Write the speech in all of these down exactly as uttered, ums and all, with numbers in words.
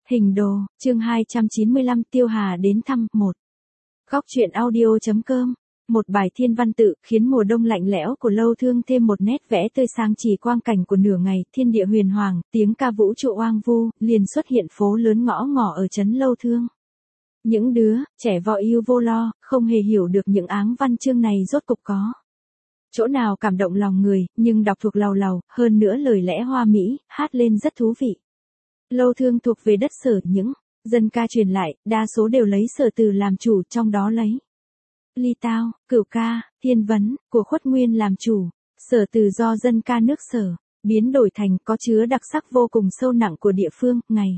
Hình đồ, chương hai trăm chín mươi lăm Tiêu Hà đến thăm, một. Góc truyện audio.com. Một bài thiên văn tự, khiến mùa đông lạnh lẽo của Lâu Thương thêm một nét vẽ tươi sáng chỉ quang cảnh của nửa ngày, thiên địa huyền hoàng, tiếng ca vũ trụ oang vu, liền xuất hiện phố lớn ngõ ngỏ ở trấn Lâu Thương. Những đứa, trẻ vò yêu vô lo, không hề hiểu được những áng văn chương này rốt cục có chỗ nào cảm động lòng người, nhưng đọc thuộc lầu lầu, hơn nữa lời lẽ hoa mỹ, hát lên rất thú vị. Lâu Thương thuộc về đất Sở, những dân ca truyền lại, đa số đều lấy Sở Từ làm chủ, trong đó lấy Ly Tao, Cửu Ca, Thiên Vấn của Khuất Nguyên làm chủ. Sở Từ do dân ca nước Sở biến đổi thành, có chứa đặc sắc vô cùng sâu nặng của địa phương, ngày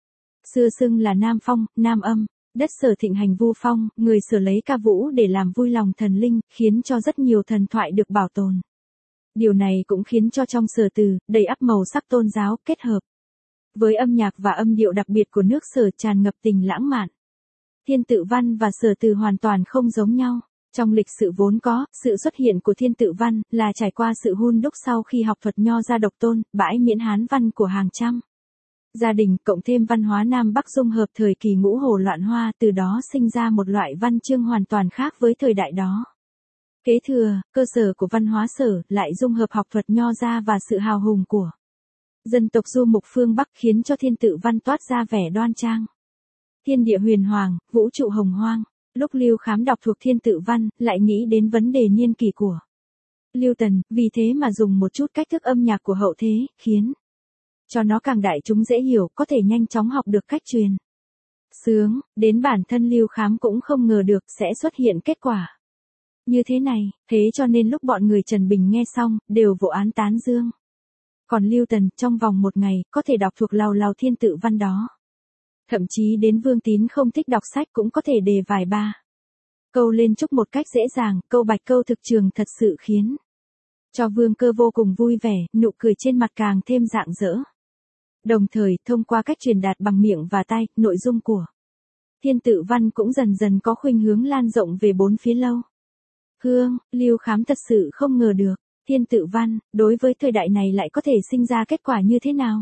xưa xưng là Nam Phong, Nam Âm. Đất Sở thịnh hành vu phong, người Sở lấy ca vũ để làm vui lòng thần linh, khiến cho rất nhiều thần thoại được bảo tồn. Điều này cũng khiến cho trong Sở Từ, đầy ắp màu sắc tôn giáo, kết hợp với âm nhạc và âm điệu đặc biệt của nước Sở tràn ngập tình lãng mạn. Thiên Tự Văn và Sở Từ hoàn toàn không giống nhau. Trong lịch sử vốn có, sự xuất hiện của Thiên Tự Văn là trải qua sự hun đúc sau khi học thuật nho ra độc tôn, bãi miễn Hán văn của hàng trăm gia đình, cộng thêm văn hóa Nam Bắc dung hợp thời kỳ ngũ hồ loạn hoa, từ đó sinh ra một loại văn chương hoàn toàn khác với thời đại đó. Kế thừa, cơ sở của văn hóa Sở lại dung hợp học thuật nho ra và sự hào hùng của dân tộc du mục phương Bắc, khiến cho Thiên Tự Văn toát ra vẻ đoan trang. Thiên địa huyền hoàng, vũ trụ hồng hoang. Lúc Lưu Khám đọc thuộc Thiên Tự Văn, lại nghĩ đến vấn đề niên kỷ của Lưu Tần, vì thế mà dùng một chút cách thức âm nhạc của hậu thế, khiến cho nó càng đại chúng dễ hiểu, có thể nhanh chóng học được cách truyền sướng, đến bản thân Lưu Khám cũng không ngờ được sẽ xuất hiện kết quả như thế này, thế cho nên lúc bọn người Trần Bình nghe xong, đều vỗ án tán dương. Còn Lưu Tần, trong vòng một ngày, có thể đọc thuộc lào lào Thiên Tự Văn đó. Thậm chí đến Vương Tín không thích đọc sách cũng có thể đề vài ba câu lên trúc một cách dễ dàng, câu bạch câu thực trường thật sự khiến cho Vương Cơ vô cùng vui vẻ, nụ cười trên mặt càng thêm rạng rỡ. Đồng thời, thông qua cách truyền đạt bằng miệng và tai, nội dung của Thiên Tự Văn cũng dần dần có khuynh hướng lan rộng về bốn phía Lâu Hương. Lưu Khám thật sự không ngờ được, Thiên Tự Văn, đối với thời đại này lại có thể sinh ra kết quả như thế nào.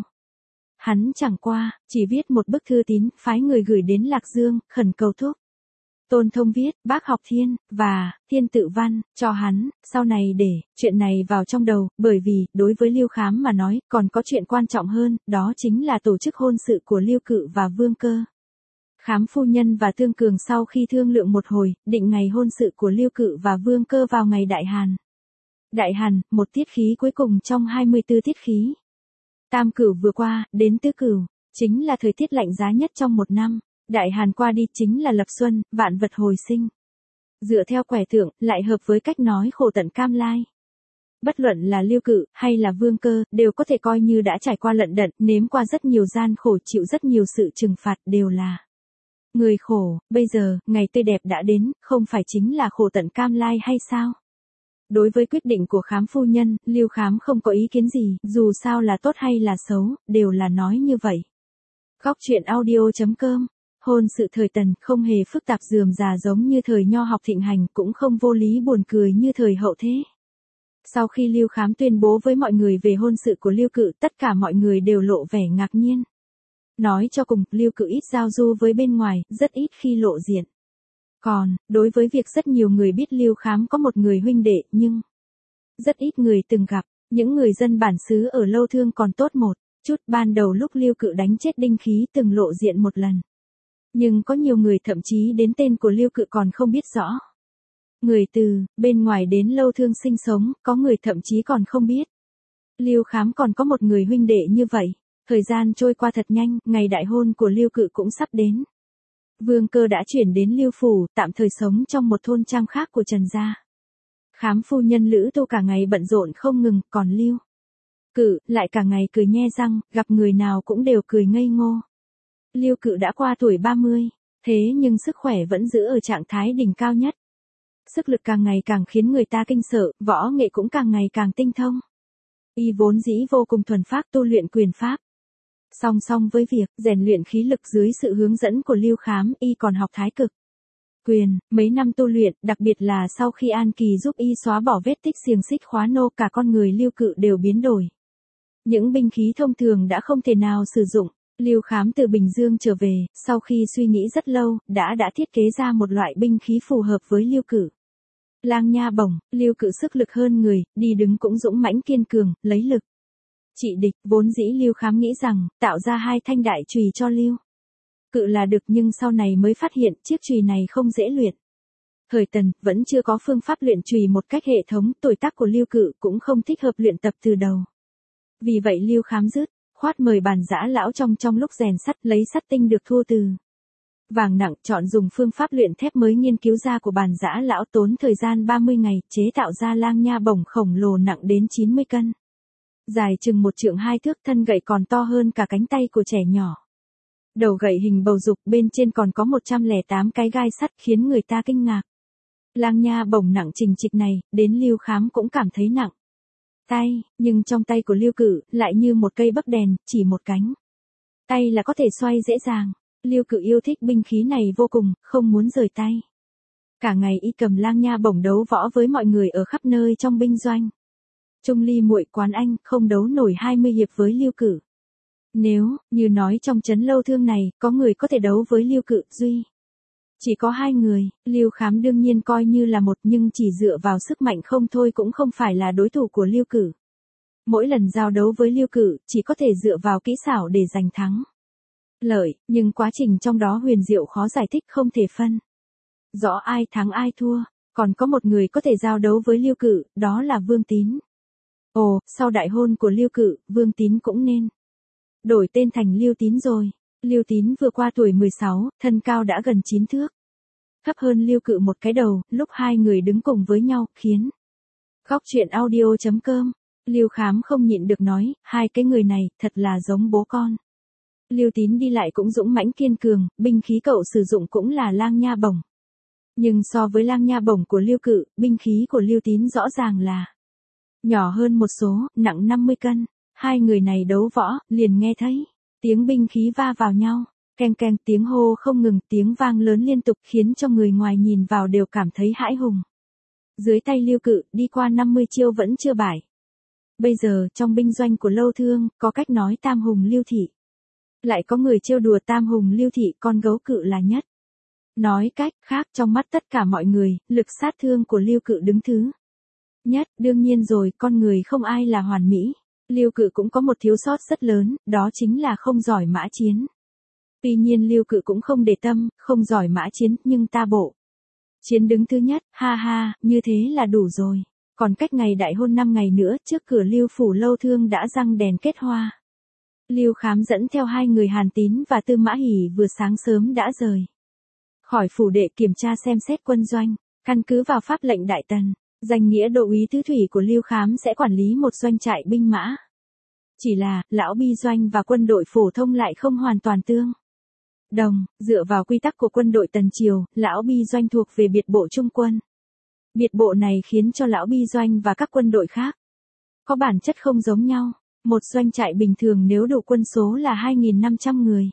Hắn chẳng qua, chỉ viết một bức thư tín, phái người gửi đến Lạc Dương, khẩn cầu thúc Tôn Thông viết, bác học Thiên, và, Thiên Tự Văn, cho hắn, sau này để, chuyện này vào trong đầu, bởi vì, đối với Lưu Khám mà nói, còn có chuyện quan trọng hơn, đó chính là tổ chức hôn sự của Lưu Cự và Vương Cơ. Khám phu nhân và Tương Cường sau khi thương lượng một hồi, định ngày hôn sự của Lưu Cự và Vương Cơ vào ngày Đại Hàn. Đại Hàn, một tiết khí cuối cùng trong hai mươi tư tiết khí. Tam Cửu vừa qua, đến Tứ Cửu, chính là thời tiết lạnh giá nhất trong một năm. Đại Hàn qua đi chính là lập xuân, vạn vật hồi sinh. Dựa theo quẻ tượng, lại hợp với cách nói khổ tận cam lai. Bất luận là Lưu Cự, hay là Vương Cơ, đều có thể coi như đã trải qua lận đận, nếm qua rất nhiều gian khổ, chịu rất nhiều sự trừng phạt, đều là người khổ. Bây giờ, ngày tươi đẹp đã đến, không phải chính là khổ tận cam lai hay sao? Đối với quyết định của Khám phu nhân, Lưu Khám không có ý kiến gì, dù sao là tốt hay là xấu, đều là nói như vậy. Góc truyện audio.com. Hôn sự thời Tần không hề phức tạp rườm rà giống như thời nho học thịnh hành, cũng không vô lý buồn cười như thời hậu thế. Sau khi Lưu Khám tuyên bố với mọi người về hôn sự của Lưu Cự, tất cả mọi người đều lộ vẻ ngạc nhiên. Nói cho cùng, Lưu Cự ít giao du với bên ngoài, rất ít khi lộ diện. Còn, đối với việc rất nhiều người biết Lưu Khám có một người huynh đệ, nhưng rất ít người từng gặp, những người dân bản xứ ở Lâu Thương còn tốt một chút, ban đầu lúc Lưu Cự đánh chết Đinh Khí từng lộ diện một lần. Nhưng có nhiều người thậm chí đến tên của Lưu Cự còn không biết rõ. Người từ bên ngoài đến Lâu Thương sinh sống, có người thậm chí còn không biết Lưu Khám còn có một người huynh đệ như vậy. Thời gian trôi qua thật nhanh, ngày đại hôn của Lưu Cự cũng sắp đến. Vương Cơ đã chuyển đến Lưu Phủ, tạm thời sống trong một thôn trang khác của Trần gia. Khám phu nhân Lữ Tô cả ngày bận rộn không ngừng, còn Lưu Cự lại cả ngày cười nhe răng, gặp người nào cũng đều cười ngây ngô. Lưu Cự đã qua tuổi ba mươi, thế nhưng sức khỏe vẫn giữ ở trạng thái đỉnh cao nhất. Sức lực càng ngày càng khiến người ta kinh sợ, võ nghệ cũng càng ngày càng tinh thông. Y vốn dĩ vô cùng thuần phác tu luyện quyền pháp. Song song với việc rèn luyện khí lực dưới sự hướng dẫn của Lưu Khám, y còn học Thái Cực quyền, mấy năm tu luyện, đặc biệt là sau khi An Kỳ giúp y xóa bỏ vết tích xiềng xích khóa nô, cả con người Lưu Cự đều biến đổi. Những binh khí thông thường đã không thể nào sử dụng. Lưu Khám từ Bình Dương trở về, sau khi suy nghĩ rất lâu, đã đã thiết kế ra một loại binh khí phù hợp với Lưu Cử. Lang nha bổng, Lưu Cử sức lực hơn người, đi đứng cũng dũng mãnh kiên cường, lấy lực trị địch. Vốn dĩ Lưu Khám nghĩ rằng, tạo ra hai thanh đại chùy cho Lưu Cự là được, nhưng sau này mới phát hiện chiếc chùy này không dễ luyện. Thời Tần, vẫn chưa có phương pháp luyện chùy một cách hệ thống, tuổi tác của Lưu Cự cũng không thích hợp luyện tập từ đầu. Vì vậy Lưu Khám dứt khoát mời Bàn Giã lão trong trong lúc rèn sắt, lấy sắt tinh được thua từ vàng nặng, chọn dùng phương pháp luyện thép mới nghiên cứu ra của Bàn Giã lão, tốn thời gian ba mươi ngày, chế tạo ra lang nha bổng khổng lồ nặng đến chín mươi cân. Dài chừng một trượng hai thước, thân gậy còn to hơn cả cánh tay của trẻ nhỏ. Đầu gậy hình bầu dục, bên trên còn có một trăm lẻ tám cái gai sắt, khiến người ta kinh ngạc. Lang nha bổng nặng trình trịch này, đến Lưu Khám cũng cảm thấy nặng tay, nhưng trong tay của Lưu Cử lại như một cây bấc đèn, chỉ một cánh tay là có thể xoay dễ dàng. Lưu Cử yêu thích binh khí này vô cùng, không muốn rời tay. Cả ngày y cầm lang nha bổng đấu võ với mọi người ở khắp nơi trong binh doanh. Trung Ly muội Quán Anh không đấu nổi hai mươi hiệp với Lưu Cử. Nếu như nói trong trấn Lâu Thương này có người có thể đấu với Lưu Cự, duy chỉ có hai người. Lưu Khám đương nhiên coi như là một, nhưng chỉ dựa vào sức mạnh không thôi cũng không phải là đối thủ của Lưu Cử. Mỗi lần giao đấu với Lưu Cử, chỉ có thể dựa vào kỹ xảo để giành thắng lợi, nhưng quá trình trong đó huyền diệu khó giải thích, không thể phân rõ ai thắng ai thua. Còn có một người có thể giao đấu với Lưu Cử, đó là Vương Tín. Ồ, sau đại hôn của Lưu Cử, Vương Tín cũng nên đổi tên thành Lưu Tín rồi. Lưu Tín vừa qua tuổi mười sáu, thân cao đã gần chín thước. Thấp hơn Lưu Cự một cái đầu, lúc hai người đứng cùng với nhau, khiến Góc truyện audio chấm com. Lưu Khám không nhịn được nói, hai cái người này, thật là giống bố con. Lưu Tín đi lại cũng dũng mãnh kiên cường, binh khí cậu sử dụng cũng là lang nha bổng. Nhưng so với lang nha bổng của Lưu Cự, binh khí của Lưu Tín rõ ràng là nhỏ hơn một số, nặng năm mươi cân. Hai người này đấu võ, liền nghe thấy tiếng binh khí va vào nhau, keng keng, tiếng hô không ngừng, tiếng vang lớn liên tục, khiến cho người ngoài nhìn vào đều cảm thấy hãi hùng. Dưới tay Lưu Cự, đi qua năm mươi chiêu vẫn chưa bại. Bây giờ, trong binh doanh của Lâu Thương, có cách nói tam hùng Lưu Thị. Lại có người trêu đùa tam hùng Lưu Thị, con gấu Cự là nhất. Nói cách khác, trong mắt tất cả mọi người, lực sát thương của Lưu Cự đứng thứ nhất. Đương nhiên rồi, con người không ai là hoàn mỹ. Lưu Cự cũng có một thiếu sót rất lớn, đó chính là không giỏi mã chiến. Tuy nhiên Lưu Cự cũng không để tâm, không giỏi mã chiến, nhưng ta bộ chiến đứng thứ nhất, ha ha, như thế là đủ rồi. Còn cách ngày đại hôn năm ngày nữa, trước cửa Lưu phủ Lâu Thương đã răng đèn kết hoa. Lưu Khám dẫn theo hai người Hàn Tín và Tư Mã Hỉ vừa sáng sớm đã rời khỏi phủ đệ kiểm tra xem xét quân doanh, căn cứ vào pháp lệnh Đại Tần. Danh nghĩa đô úy thứ thủy của Lưu Khám sẽ quản lý một doanh trại binh mã. Chỉ là, lão bi doanh và quân đội phổ thông lại không hoàn toàn tương đồng. Dựa vào quy tắc của quân đội Tần Triều, lão bi doanh thuộc về biệt bộ trung quân. Biệt bộ này khiến cho lão bi doanh và các quân đội khác có bản chất không giống nhau. Một doanh trại bình thường nếu đủ quân số là hai nghìn năm trăm người,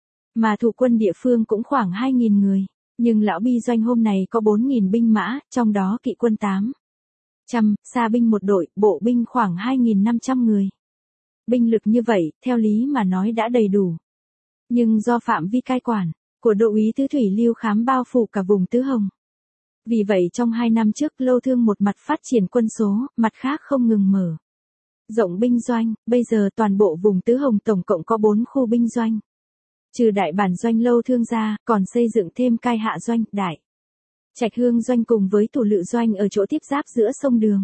mà thủ quân địa phương cũng khoảng hai nghìn người. Nhưng lão bi doanh hôm này có bốn nghìn binh mã, trong đó kỵ quân tám trăm, xa binh một đội, bộ binh khoảng hai nghìn năm trăm người. Binh lực như vậy, theo lý mà nói đã đầy đủ. Nhưng do phạm vi cai quản của đô úy thứ thủy Lưu Khám bao phủ cả vùng Tứ Hồng. Vì vậy trong hai năm trước Lâu Thương một mặt phát triển quân số, mặt khác không ngừng mở rộng binh doanh, bây giờ toàn bộ vùng Tứ Hồng tổng cộng có bốn khu binh doanh. Trừ đại bản doanh Lâu Thương ra, còn xây dựng thêm cai hạ doanh, đại trạch hương doanh cùng với thủ lự doanh ở chỗ tiếp giáp giữa sông Đường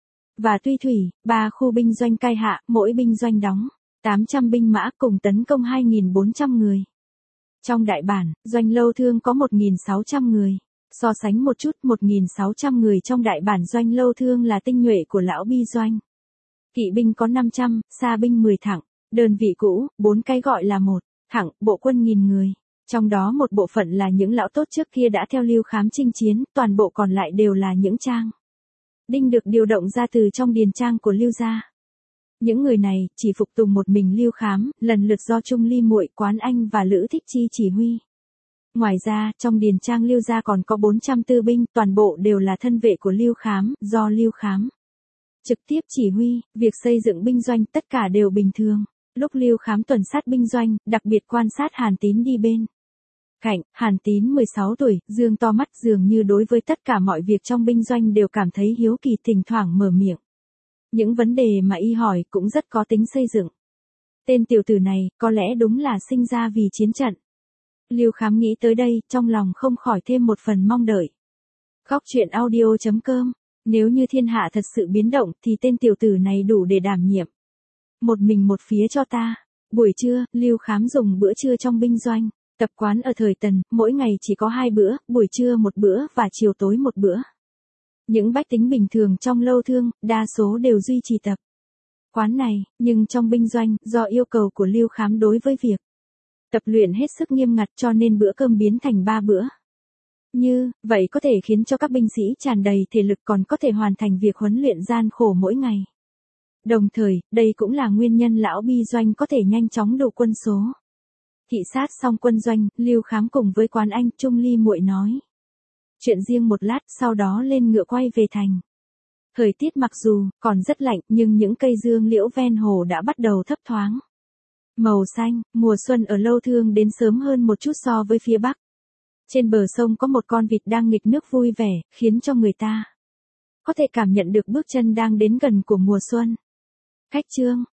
và Tuy Thủy, ba khu binh doanh cai hạ, mỗi binh doanh đóng tám trăm binh mã cùng tấn công hai nghìn bốn trăm người. Trong đại bản, doanh Lâu Thương có một nghìn sáu trăm người. So sánh một chút, một nghìn sáu trăm người trong đại bản doanh Lâu Thương là tinh nhuệ của lão bi doanh. Kỵ binh có năm trăm, xa binh mười thẳng, đơn vị cũ, bốn cái gọi là một thẳng, bộ quân nghìn người. Trong đó một bộ phận là những lão tốt trước kia đã theo Lưu Khám chinh chiến, toàn bộ còn lại đều là những trang đinh được điều động ra từ trong điền trang của Lưu gia. Những người này chỉ phục tùng một mình Lưu Khám, lần lượt do Trung Ly muội Quán Anh và Lữ Thích Chi chỉ huy. Ngoài ra, trong điền trang Lưu gia còn có bốn trăm tư binh, toàn bộ đều là thân vệ của Lưu Khám, do Lưu Khám trực tiếp chỉ huy. Việc xây dựng binh doanh tất cả đều bình thường. Lúc Lưu Khám tuần sát binh doanh, đặc biệt quan sát Hàn Tín đi bên cạnh. Hàn Tín mười sáu tuổi, dương to mắt, dường như đối với tất cả mọi việc trong binh doanh đều cảm thấy hiếu kỳ, thỉnh thoảng mở miệng. Những vấn đề mà y hỏi cũng rất có tính xây dựng. Tên tiểu tử này, có lẽ đúng là sinh ra vì chiến trận. Lưu Khám nghĩ tới đây, trong lòng không khỏi thêm một phần mong đợi. Góc truyện audio chấm com. Nếu như thiên hạ thật sự biến động thì tên tiểu tử này đủ để đảm nhiệm. Một mình một phía cho ta. Buổi trưa, Lưu Khám dùng bữa trưa trong binh doanh. Tập quán ở thời Tần, mỗi ngày chỉ có hai bữa, buổi trưa một bữa và chiều tối một bữa. Những bách tính bình thường trong lâu thương, đa số đều duy trì tập quán này, nhưng trong binh doanh, do yêu cầu của Lưu Khám đối với việc tập luyện hết sức nghiêm ngặt cho nên bữa cơm biến thành ba bữa. Như vậy có thể khiến cho các binh sĩ tràn đầy thể lực, còn có thể hoàn thành việc huấn luyện gian khổ mỗi ngày. Đồng thời, đây cũng là nguyên nhân lão bi doanh có thể nhanh chóng đủ quân số. Thị sát xong quân doanh, Lưu Khám cùng với Quán Anh, Trung Ly muội nói chuyện riêng một lát, sau đó lên ngựa quay về thành. Thời tiết mặc dù còn rất lạnh, nhưng những cây dương liễu ven hồ đã bắt đầu thấp thoáng màu xanh. Mùa xuân ở Lâu Thương đến sớm hơn một chút so với phía bắc. Trên bờ sông có một con vịt đang nghịch nước vui vẻ, khiến cho người ta có thể cảm nhận được bước chân đang đến gần của mùa xuân. Cách chương